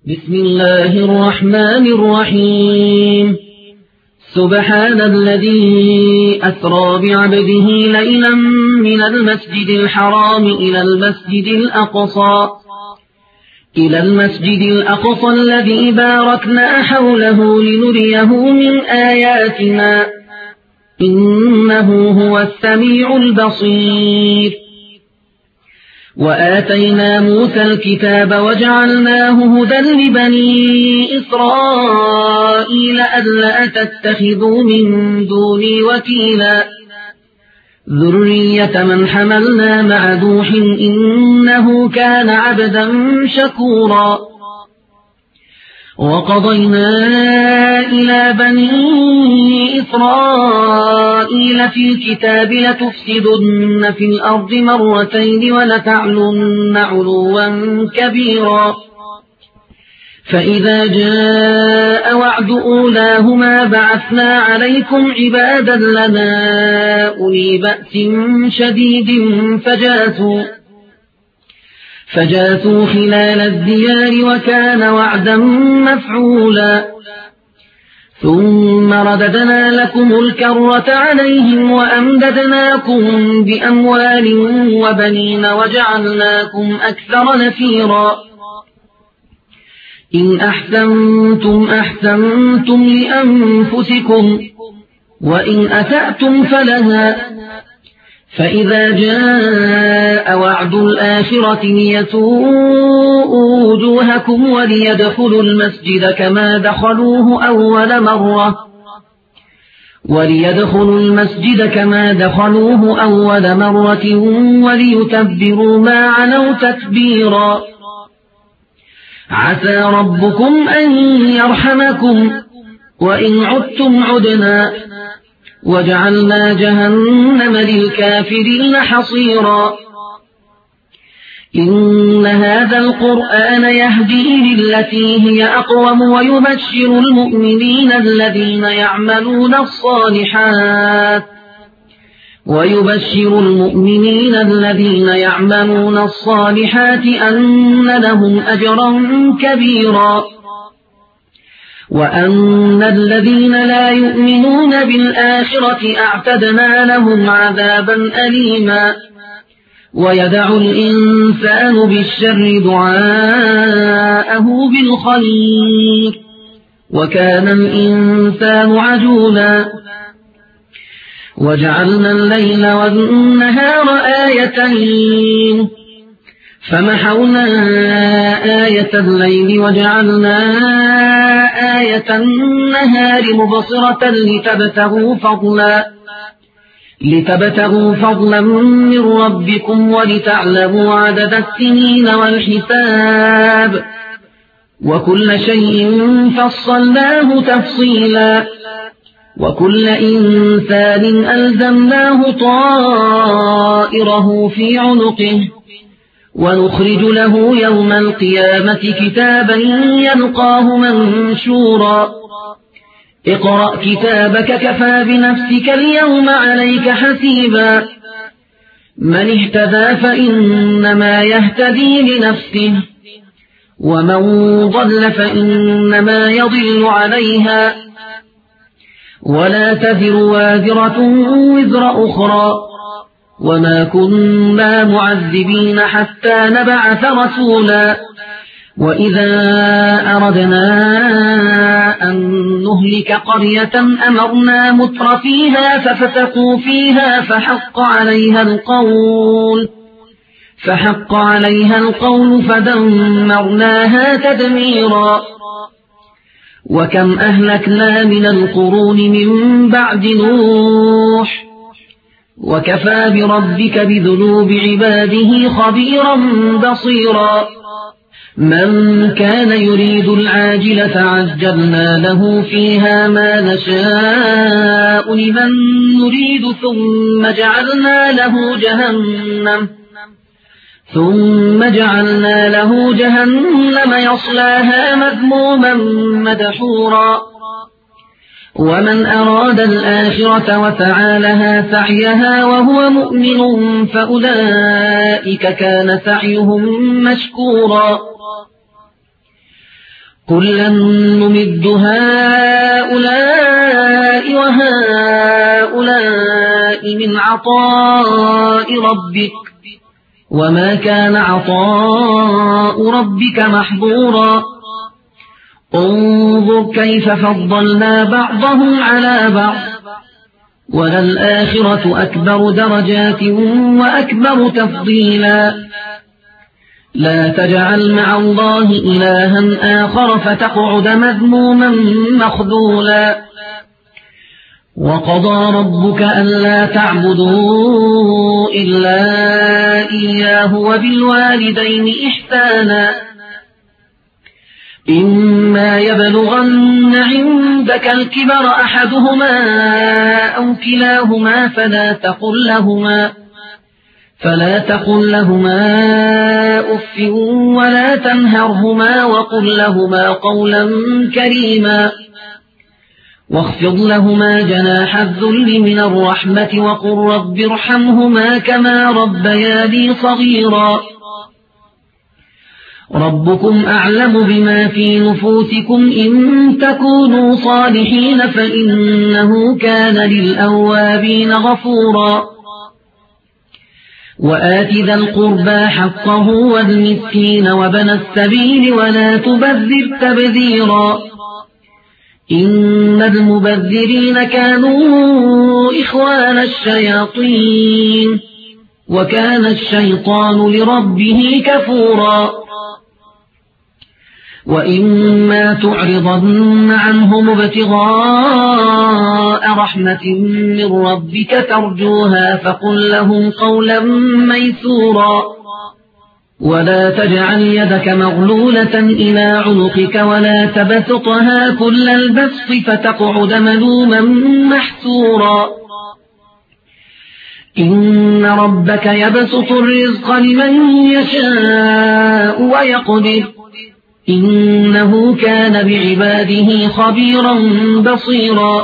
بسم الله الرحمن الرحيم. سبحان الذي أسرى بعبده ليلا من المسجد الحرام إلى المسجد الأقصى الذي باركنا حوله لنريه من آياتنا إنه هو السميع البصير. وآتينا موسى الكتاب وجعلناه هدى لبني إسرائيل ألا تتخذوا من دوني وكيلا ذرية من حملنا مع نوح إنه كان عبدا شكورا. وقضينا إلى بني إسرائيل في الكتاب لتفسدن في الأرض مرتين ولتعلن علوا كبيرا. فإذا جاء وعد أولاهما بعثنا عليكم عبادا لنا أولي بأس شديد فجاسوا خلال الديار وكان وعدا مفعولا. ثم رددنا لكم الكرة عليهم وأمددناكم بأموال وبنين وجعلناكم أكثر نفيرا. إن أحسنتم أحسنتم لأنفسكم وإن أسأتم فلها. فإذا جاء وعد الآخرة ليسوءوا وجوهكم وليدخلوا المسجد كما دخلوه أول مرة وليتبروا ما علوا تتبيرا. عسى ربكم أن يرحمكم وإن عدتم عدنا وجعلنا جهنم للكافرين حصيرا. إن هذا القرآن يهدي للتي هي أقوم ويبشر المؤمنين الذين يعملون الصالحات أن لهم أجرا كبيرا. وأن الذين لا يؤمنون بالآخرة أعتدنا لهم عذابا أليما. ويدع الإنسان بالشر دعاءه بالخير وكان الإنسان عجولا. وجعلنا الليل والنهار آيتين فمحونا آية الليل وجعلنا آية النهار مبصرة لتبتغوا فضلا من ربكم ولتعلموا عدد السنين والحساب وكل شيء فصلناه تفصيلا. وكل إنسان ألزمناه طائره في عنقه ونخرج له يوم القيامة كتابا يلقاه منشورا. اقرأ كتابك كفى بنفسك اليوم عليك حسيبا. من اهتدى فإنما يهتدي لنفسه ومن ضل فإنما يضل عليها ولا تزر وازرة وزر أخرى وما كنا معذبين حتى نبعث رسولا. وإذا أردنا أن نهلك قرية أمرنا متر فيها ففسقوا فيها فحق عليها القول فدمرناها تدميرا. وكم أهلكنا من القرون من بعد نوح وكفى بربك بذنوب عباده خبيرا بصيرا. من كان يريد العاجلة عجلنا له فيها ما نشاء لمن نريد ثم جعلنا له جهنم يصلاها مذموما مدحورا. ومن أراد الآخرة وسعى لها سعيها وهو مؤمن فأولئك كان سعيهم مشكورا. كلا نمد هؤلاء وهؤلاء من عطاء ربك وما كان عطاء ربك محظورا انظر كيف فضلنا بعضهم على بعض وللآخرة أكبر درجات وأكبر تفضيلا لا تجعل مع الله إلها آخر فتقعد مذموما مخذولا وقضى ربك ألا تعبدوا إلا إياه وبالوالدين إحسانا إما يبلغن عندك الكبر أحدهما أو كلاهما فلا تقل لهما أف ولا تنهرهما وقل لهما قولا كريما واخفض لهما جناح الذل من الرحمة وقل رب ارحمهما كما ربياني صغيرا ربكم أعلم بما في نفوسكم إن تكونوا صالحين فإنه كان للأوابين غفورا وآت ذا القربى حقه والمسكين وابن السبيل ولا تبذر تبذيرا إن المبذرين كانوا إخوان الشياطين وكان الشيطان لربه كفورا وإما تعرضن عنهم ابتغاء رحمة من ربك ترجوها فقل لهم قولا ميسورا ولا تجعل يدك مغلولة إلى عنقك ولا تبسطها كل البسط فتقعد ملوما محسورا إن ربك يبسط الرزق لمن يشاء ويقدر إنه كان بعباده خبيرا بصيرا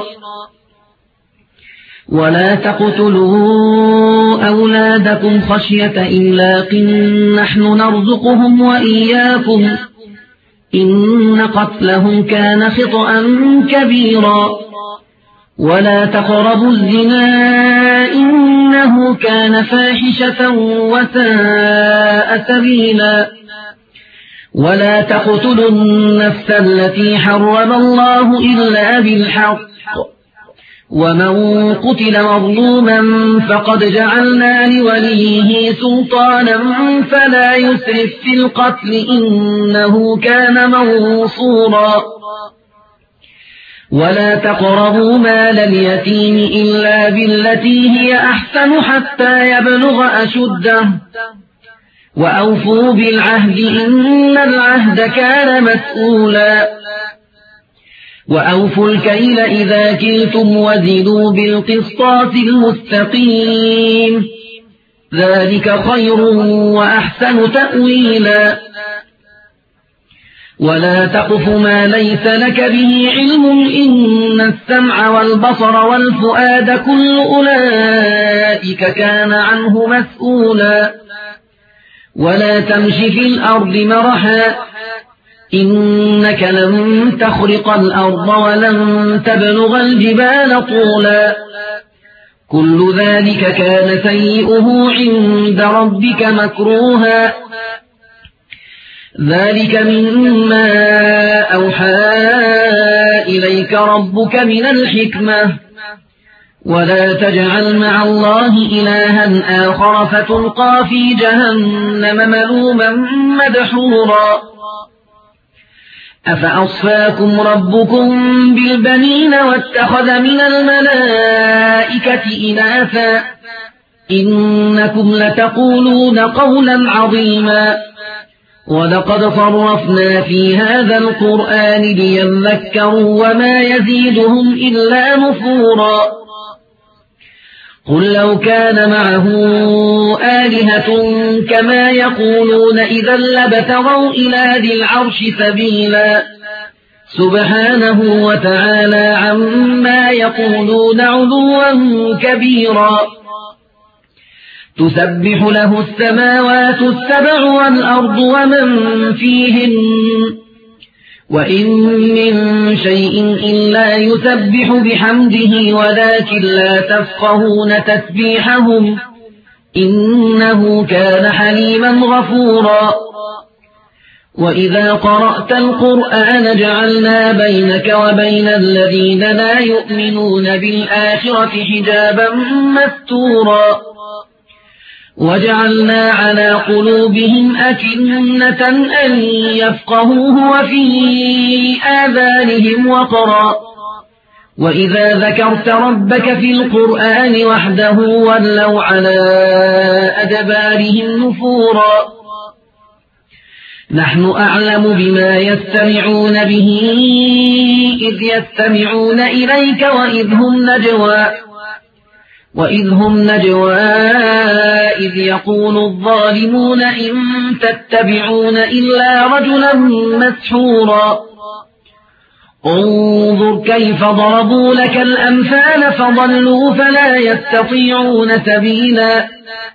ولا تقتلوا أولادكم خشية إملاق نحن نرزقهم وإياكم إن قتلهم كان خطأ كبيرا ولا تقربوا الزنا إنه كان فاحشة وساء سبيلا ولا تقتلوا النفس التي حرم الله إلا بالحق ومن قتل مظلوما فقد جعلنا لوليه سلطانا فلا يسرف في القتل إنه كان منصورا ولا تقربوا مال اليتيم إلا بالتي هي أحسن حتى يبلغ أشده وأوفوا بالعهد إن العهد كان مسؤولا وأوفوا الكيل إذا كلتم وزنوا بالقسطاس المستقيم ذلك خير وأحسن تأويلا ولا تقف ما ليس لك به علم إن السمع والبصر والفؤاد كل أولئك كان عنه مسؤولا ولا تمش في الأرض مرحا إنك لن تخرق الأرض ولن تبلغ الجبال طولا كل ذلك كان سيئه عند ربك مكروها ذلك مما أوحى إليك ربك من الحكمة ولا تجعل مع الله إلها آخر فتلقى في جهنم ملوما مدحورا أفأصفاكم ربكم بالبنين واتخذ من الملائكة إناثا إنكم لتقولون قولا عظيما ولقد صرفنا في هذا القرآن ليذكروا وما يزيدهم إلا نفورا قل لو كان معه آلهة كما يقولون إذا لابتغوا إلى ذي العرش سبيلا سبحانه وتعالى عما يقولون علوا كبيرا تسبح له السماوات السبع والأرض ومن فيهن وإن من شيء إلا يسبح بحمده ولكن لا تفقهون تسبيحهم إنه كان حليما غفورا وإذا قرأت القرآن جعلنا بينك وبين الذين لا يؤمنون بالآخرة حجابا مستورا وجعلنا على قلوبهم أكنة أن يفقهوه وفي آذانهم وقرا وإذا ذكرت ربك في القرآن وحده ولوا على أدبارهم نفورا نحن أعلم بما يستمعون به إذ يستمعون إليك وإذ هم نجوى إذ يقول الظالمون إن تتبعون إلا رجلا مسحورا انظر كيف ضربوا لك الأمثال فضلوا فلا يستطيعون سبيلا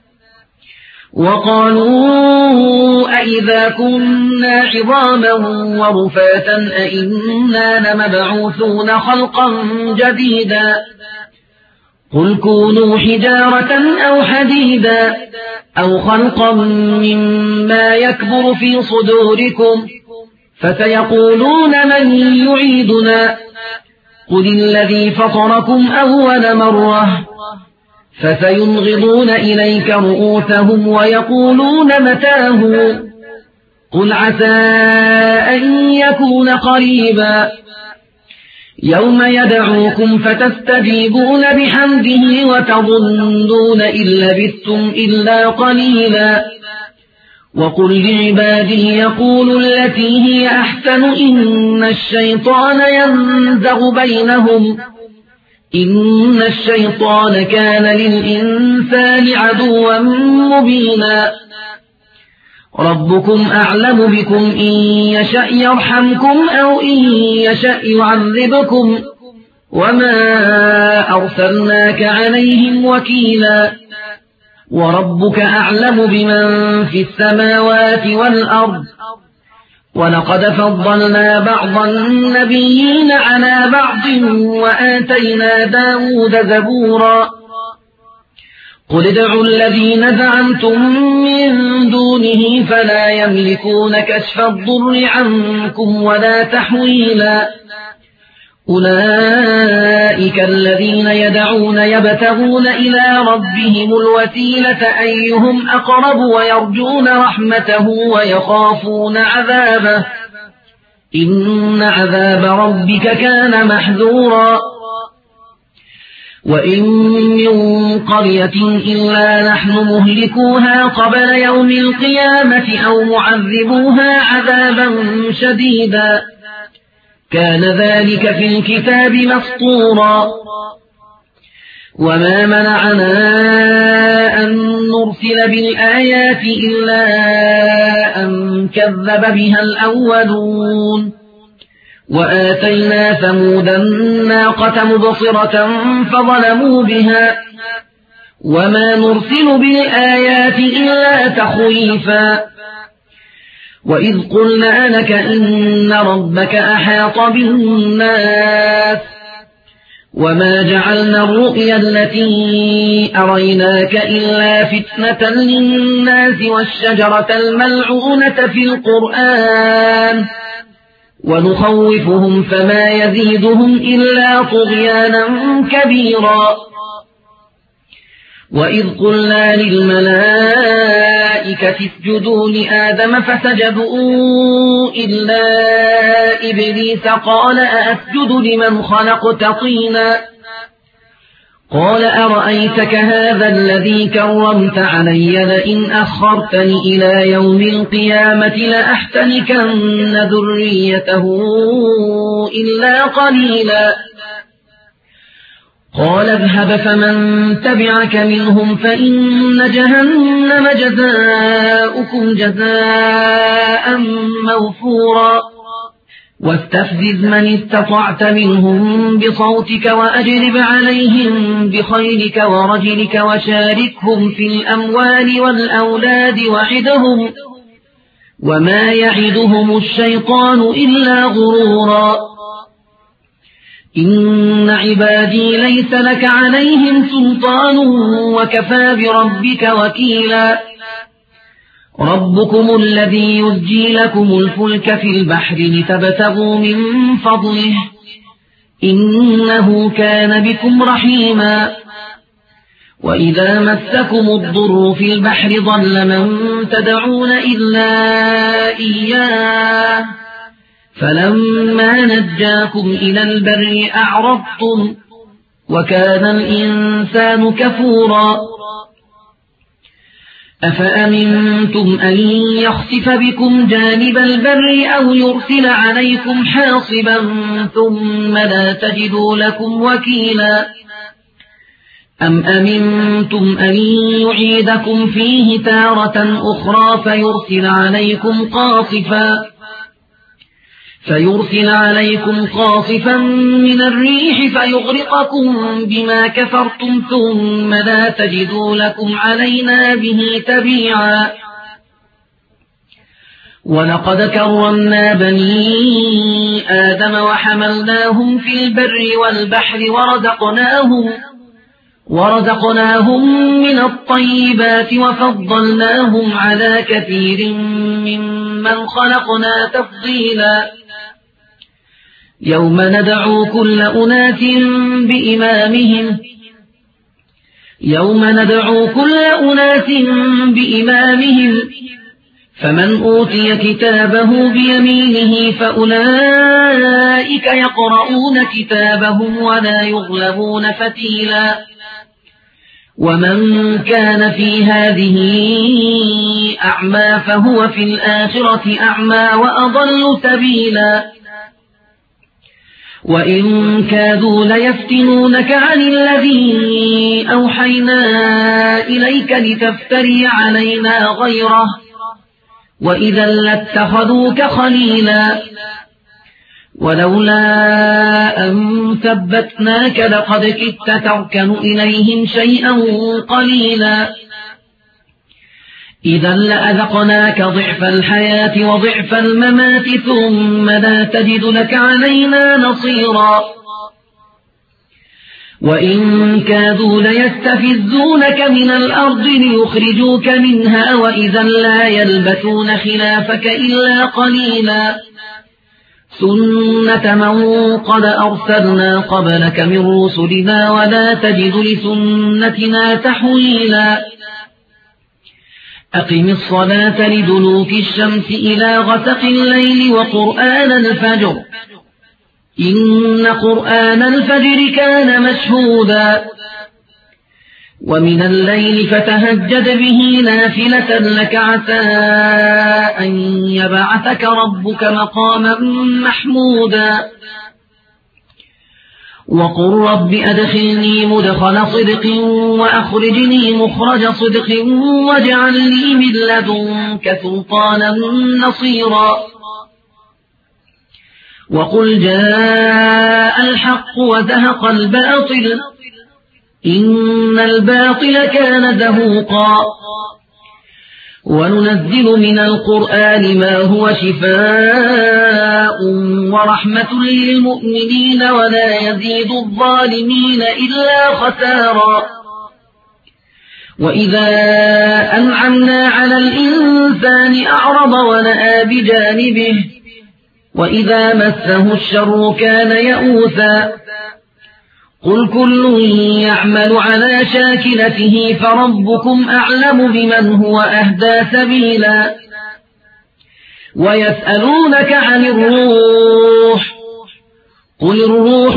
وقالوا أئذا كنا عظاما ورفاتا أئنا لمبعوثون خلقا جديدا قل كونوا حجارة أو حديدا أو خلقا مما يكبر في صدوركم فسيقولون من يعيدنا قل الذي فطركم أول مرة فسينغضون إليك رؤوسهم ويقولون متاه قل عسى أن يكون قريبا يوم يدعوكم فتستجيبون بحمده وتظنون إن لبثتم إلا قليلا وقل لعبادي يقولوا التي هي أحسن إن الشيطان ينزغ بينهم إن الشيطان كان للإنسان عدوا مبينا ربكم أعلم بكم إن يشأ يرحمكم أو إن يشأ يعذبكم وما أرسلناك عليهم وكيلا وربك أعلم بمن في السماوات والأرض ولقد فضلنا بعض النبيين على بعض وآتينا داود زبورا قل ادعوا الذين زعمتم من دونه فلا يملكون كشف الضر عنكم ولا تحويلا أولئك الذين يدعون يبتغون إلى ربهم الوسيلة أيهم أقرب ويرجون رحمته ويخافون عذابه إن عذاب ربك كان محذورا وإن من قرية إلا نحن مهلكوها قبل يوم القيامة أو معذبوها عذابا شديدا كان ذلك في الكتاب مسطورا وما منعنا أن نرسل بالآيات إلا أن كذب بها الأولون وآتينا ثمود الناقة مبصرة فظلموا بها وما نرسل بالآيات إلا تخويفا وإذ قلنا لك إن ربك أحاط بالناس وما جعلنا الرؤيا التي أريناك إلا فتنة للناس والشجرة الملعونة في القرآن ونخوفهم فما يزيدهم إلا طغيانا كبيرا وإذ قلنا للملائكة اسجدوا لآدم فسجدوا إلا إبليس قال أأسجد لمن خلقت طينا قال أرأيتك هذا الذي كرمت علي لئن أخرتني إلى يوم القيامة لأحتنكن ذريته إلا قليلا قال اذهب فمن تبعك منهم فإن جهنم جزاؤكم جزاء موفورا واستفزز من استطعت منهم بصوتك وأجلب عليهم بخيلك ورجلك وشاركهم في الأموال والأولاد وما يعدهم الشيطان إلا غرورا إن عبادي ليس لك عليهم سلطان وكفى بربك وكيلا ربكم الذي يزجي لكم الفلك في البحر لتبتغوا من فضله إنه كان بكم رحيما وإذا مسكم الضر في البحر ضل من تدعون إلا إياه فلما نجاكم إلى البر أعرضتم وكان الإنسان كفورا أفأمنتم أن يخسف بكم جانب البر أو يرسل عليكم حاصبا ثم لا تجدوا لكم وكيلا أم أمنتم أن يعيدكم فيه تارة أخرى فيرسل عليكم قاصفا من الريح فيغرقكم بما كفرتم ثم لا تجدوا لكم علينا به تبيعا ولقد كرمنا بني آدم وحملناهم في البر والبحر ورزقناهم من الطيبات وفضلناهم على كثير ممن خلقنا تفضيلا يوم ندعو كل أناس بإمامهم فمن أوتي كتابه بيمينه فأولئك يقرؤون كتابهم ولا يظلمون فتيلا ومن كان في هذه أعمى فهو في الآخرة أعمى وأضل سبيلا وإن كادوا ليفتنونك عن الذي أوحينا إليك لتفتري علينا غيره وإذا لاتخذوك خليلا ولولا أن ثبتناك لقد كدت تركن إليهم شيئا قليلا إذا لأذقناك ضعف الحياة وضعف الممات ثم لا تجد لك علينا نصيرا وإن كادوا ليستفزونك من الأرض ليخرجوك منها وإذا لا يلبثون خلافك إلا قليلا سنة من قد أرسلنا قبلك من رسلنا ولا تجد لسنتنا تحويلا أقم الصلاة لدلوك الشمس إلى غسق الليل وقرآن الفجر إن قرآن الفجر كان مشهودا ومن الليل فتهجد به نافلة لك عسى أن يبعثك ربك مقاما محمودا وقل رب أدخلني مدخل صدق وأخرجني مخرج صدق واجعل لي من لدنك سلطانا نصيرا وقل جاء الحق وزهق الباطل إن الباطل كان زهوقا وننزل من القرآن ما هو شفاء ورحمة للمؤمنين ولا يزيد الظالمين إلا خسارا وإذا أنعمنا على الإنسان أعرض ونأى بجانبه وإذا مسه الشر كان يئوسا قل كل يعمل على شاكلته فربكم أعلم بمن هو أهدى سبيلا ويسألونك عن الروح قل الروح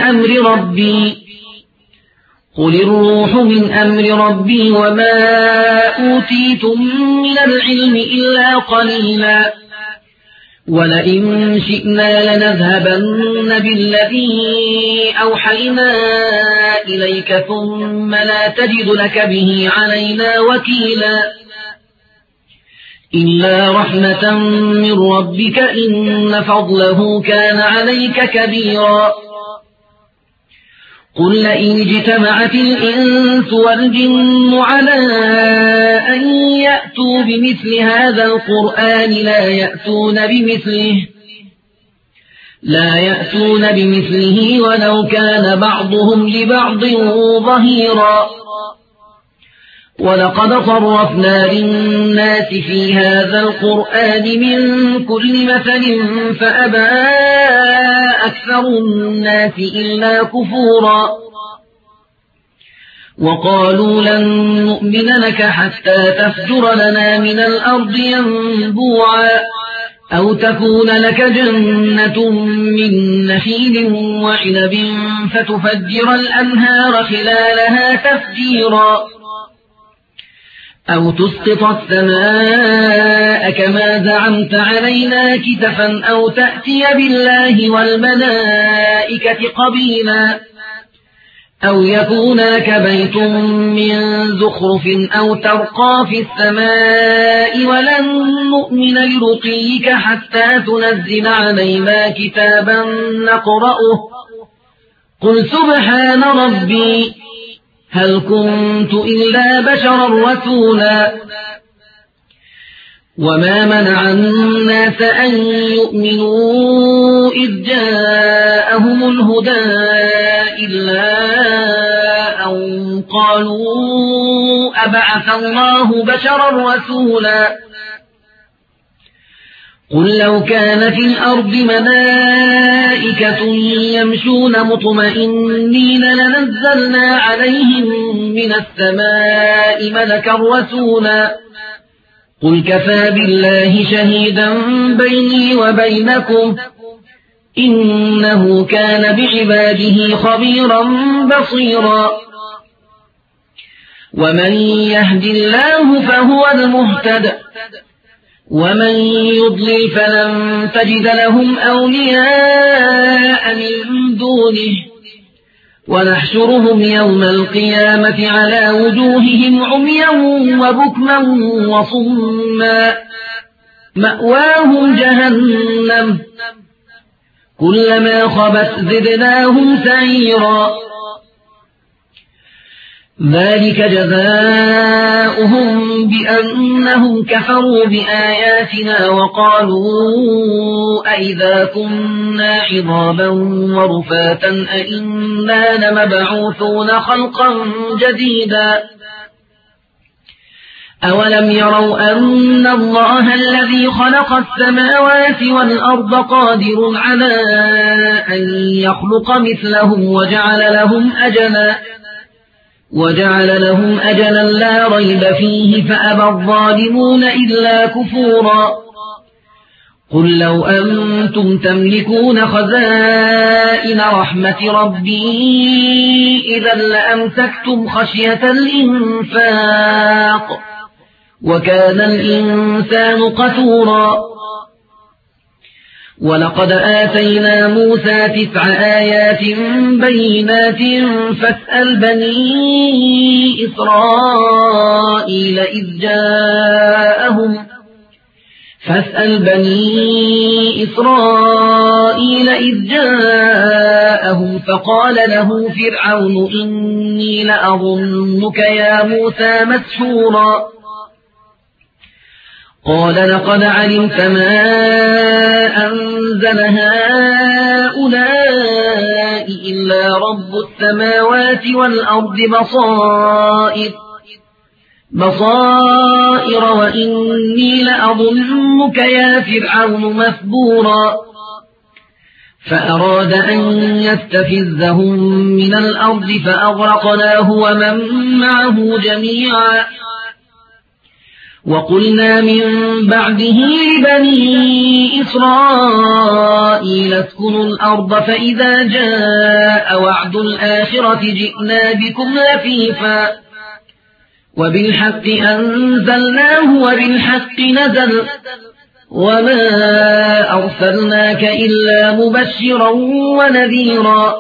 من أمر ربي وما أوتيتم من العلم إلا قليلا ولئن شئنا لنذهبن بالذي أوحينا إليك ثم لا تجد لك به علينا وكيلا إلا رحمة من ربك إن فضله كان عليك كبيرا قل لئن اجتمعت الإنس والجن على أن يأتوا بمثل هذا القرآن لا يأتون بمثله ولو كان بعضهم لبعض ظهيرا. ولقد صرفنا للناس في هذا القرآن من كل مثل فأبى أكثر الناس إلا كفورا. وقالوا لن نؤمن لك حتى تفجر لنا من الأرض ينبوعا أو تكون لك جنة من نخيل وعنب فتفجر الأنهار خلالها تفجيرا أو تسقط السماء كما زعمت علينا كسفا أو تأتي بالله والملائكة قبيلا أو يكون لك بيت من زخرف أو ترقى في السماء ولن نؤمن لرقيك حتى تنزل علينا كتابا نقرأه قل سبحان ربي هل كنت إلا بشرا رسولا. وما منع الناس أن يؤمنوا إذ جاءهم الهدى إلا أن قالوا أبعث الله بشرا رسولا. قل لو كان في الأرض ملائكة يمشون مطمئنين لنزلنا عليهم من السماء ملكا رسولا. قل كفى بالله شهيدا بيني وبينكم إنه كان بعباده خبيرا بصيرا. ومن يهد الله فهو المهتد ومن يضلل فلن تجد لهم أولياء من دونه ونحشرهم يوم القيامة على وجوههم عميا وبكما وصما مأواهم جهنم كلما خبت زدناهم سعيرا ذلك جزاؤهم بأنهم كفروا بآياتنا وقالوا أئذا كنا عظاما ورفاتا أئنا لمبعوثون خلقا جديدا. أولم يروا أن الله الذي خلق السماوات والأرض قادر على أن يخلق مثلهم وجعل لهم أجلا لا ريب فيه فأبى الظالمون إلا كفورا. قل لو أنتم تملكون خزائن رحمة ربي إذا لأمسكتم خشية الإنفاق وكان الإنسان قتورا. ولقد آتينا موسى 9 آيات بينات فاسأل بني إسرائيل إذ جاءهم فقال له فرعون إني لأظنك يا موسى مسحورا. قال لقد علمت ما أنزل هؤلاء إلا رب السماوات والأرض بصائر وإني لأظنك يا فرعون مثبورا. فأراد أن يستفزهم من الأرض فأغرقناه ومن معه جميعا. وقلنا من بعده لبني إسرائيل اسكنوا الأرض فإذا جاء وعد الآخرة جئنا بكم لفيفا وبالحق أنزلناه وبالحق نزل وما أرسلناك إلا مبشرا ونذيرا.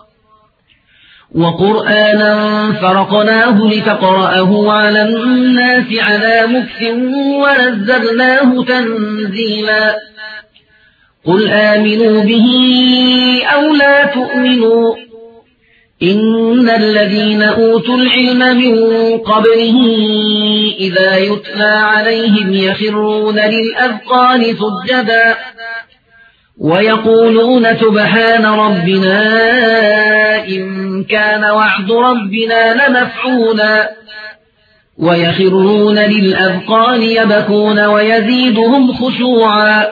وقرآنا فرقناه لتقرأه على الناس على مكث ونزلناه تنزيلا. قل آمنوا به أو لا تؤمنوا إن الذين أوتوا العلم من قبله إذا يتلى عليهم يخرون للأذقان سجدا ويقولون سبحان ربنا إن كان وعد ربنا لمفعولا ويخرون للأذقان يبكون ويزيدهم خشوعا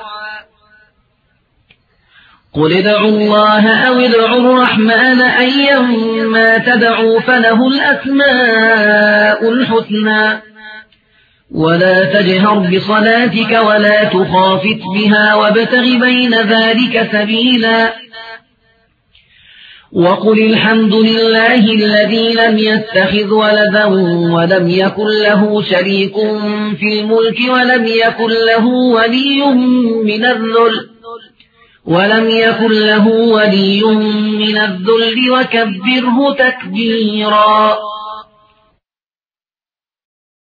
قل ادعوا الله أو ادعوا الرحمن أيما تدعوا فله الأسماء الحسنى ولا تجهر بصلاتك ولا تخافت بها وابتغ بين ذلك سبيلا وقل الحمد لله الذي لم يتخذ ولدا ولم يكن له شريك في الملك ولم يكن له ولي من الذل وكبره تكبيرا